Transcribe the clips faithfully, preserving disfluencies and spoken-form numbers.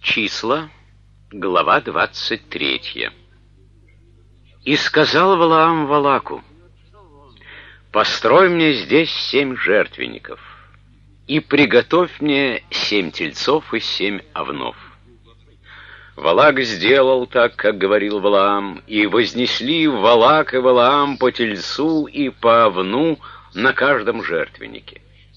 Числа, глава двадцать третья. «И сказал Валаам Валаку: построй мне здесь семь жертвенников, и приготовь мне семь тельцов и семь овнов». Валак сделал так, как говорил Валаам, и вознесли Валак и Валаам по тельцу и по овну на каждом жертвеннике.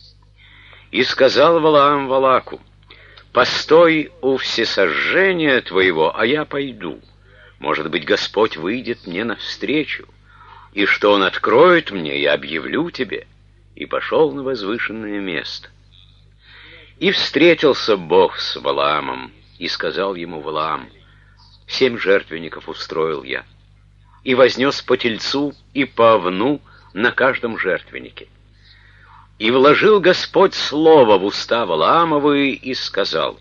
И сказал Валаам Валаку: постой у всесожжения твоего, а я пойду. Может быть, Господь выйдет мне навстречу, и что Он откроет мне, я объявлю тебе. И пошел на возвышенное место. И встретился Бог с Валаамом, и сказал ему Валаам: семь жертвенников устроил я, и вознес по тельцу и по овну на каждом жертвеннике. И вложил Господь слово в уста Валаамовы и сказал: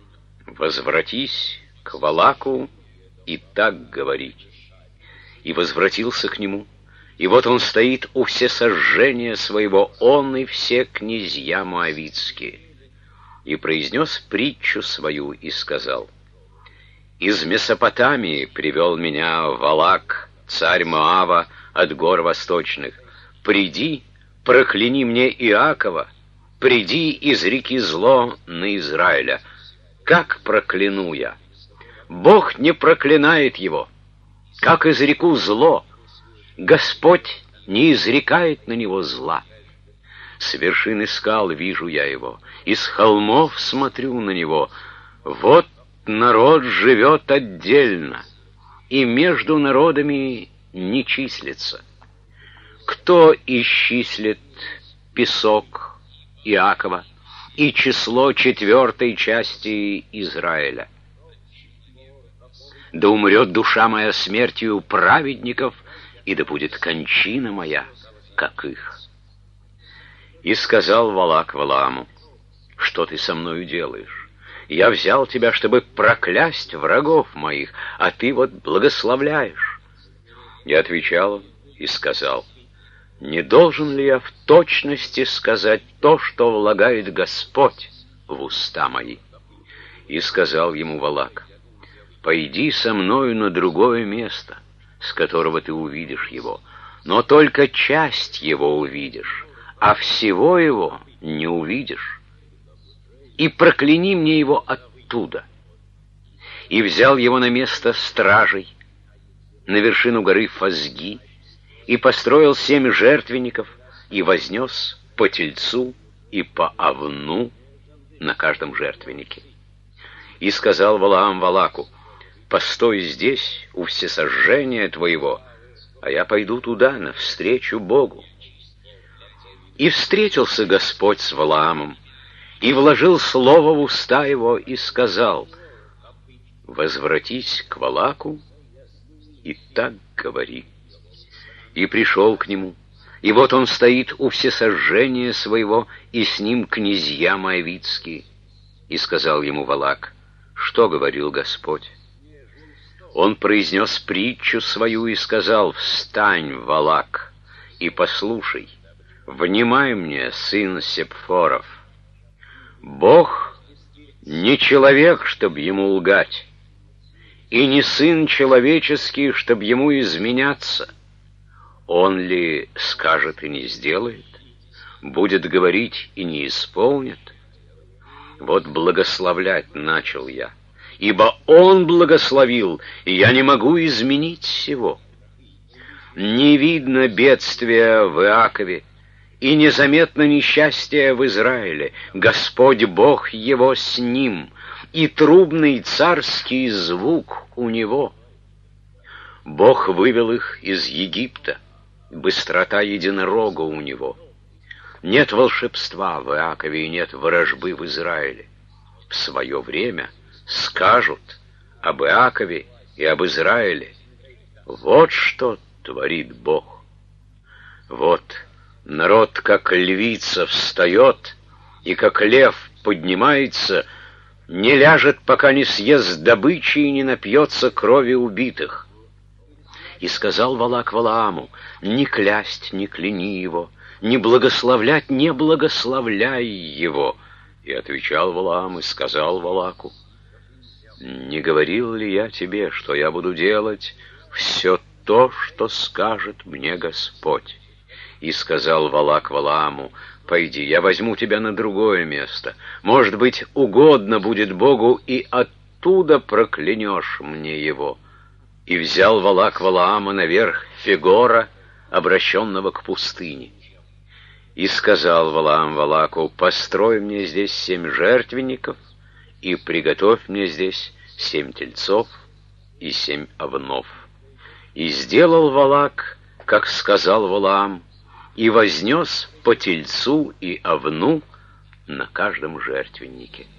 возвратись к Валаку и так говори. И возвратился к нему, и вот он стоит у всесожжения своего, он и все князья моавитские. И произнес притчу свою и сказал: из Месопотамии привел меня Валак, царь Моава, от гор восточных. Приди, прокляни мне Иакова, приди, изреки зло на Израиля. Как прокляну я? Бог не проклинает его. Как изреку зло? Господь не изрекает на него зла. С вершины скал вижу я его, и с холмов смотрю на него. Вот народ живет отдельно, и между народами не числится. Кто исчислит песок Иакова и число четвертой части Израиля? Да умрет душа моя смертью праведников, и да будет кончина моя, как их. И сказал Валак Валааму: что ты со мною делаешь? Я взял тебя, чтобы проклясть врагов моих, а ты вот благословляешь. Я отвечал и сказал: не должен ли я в точности сказать то, что влагает Господь в уста мои? И сказал ему Валак: пойди со мною на другое место, с которого ты увидишь его, но только часть его увидишь, а всего его не увидишь. И прокляни мне его оттуда. И взял его на место стражей, на вершину горы Фазги, и построил семь жертвенников, и вознес по тельцу и по овну на каждом жертвеннике. И сказал Валаам Валаку: постой здесь у всесожжения твоего, а я пойду туда, навстречу Богу. И встретился Господь с Валаамом, и вложил слово в уста его, и сказал: возвратись к Валаку и так говори. И пришел к нему, и вот он стоит у всесожжения своего, и с ним князья моавитские. И сказал ему Валак: что говорил Господь? Он произнес притчу свою и сказал: встань, Валак, и послушай, внимай мне, сын Сепфоров. Бог не человек, чтоб ему лгать, и не сын человеческий, чтоб ему изменяться. Он ли скажет и не сделает? Будет говорить и не исполнит? Вот благословлять начал я, ибо Он благословил, и я не могу изменить сего. Не видно бедствия в Иакове, и незаметно несчастье в Израиле. Господь Бог его с ним, и трубный царский звук у него. Бог вывел их из Египта, быстрота единорога у него. Нет волшебства в Иакове и нет ворожбы в Израиле. В свое время скажут об Иакове и об Израиле: вот что творит Бог. Вот народ, как львица, встает, и как лев поднимается, не ляжет, пока не съест добычи и не напьется крови убитых. И сказал Валак Валааму: не клясть, не кляни его, не благословлять, не благословляй его. И отвечал Валаам и сказал Валаку: не говорил ли я тебе, что я буду делать все то, что скажет мне Господь? И сказал Валак Валааму: пойди, я возьму тебя на другое место. Может быть, угодно будет Богу, и оттуда проклянешь мне его. И взял Валак Валаама наверх Фегора, обращенного к пустыне. И сказал Валаам Валаку: построй мне здесь семь жертвенников, и приготовь мне здесь семь тельцов и семь овнов. И сделал Валак, как сказал Валаам, и вознес по тельцу и овну на каждом жертвеннике.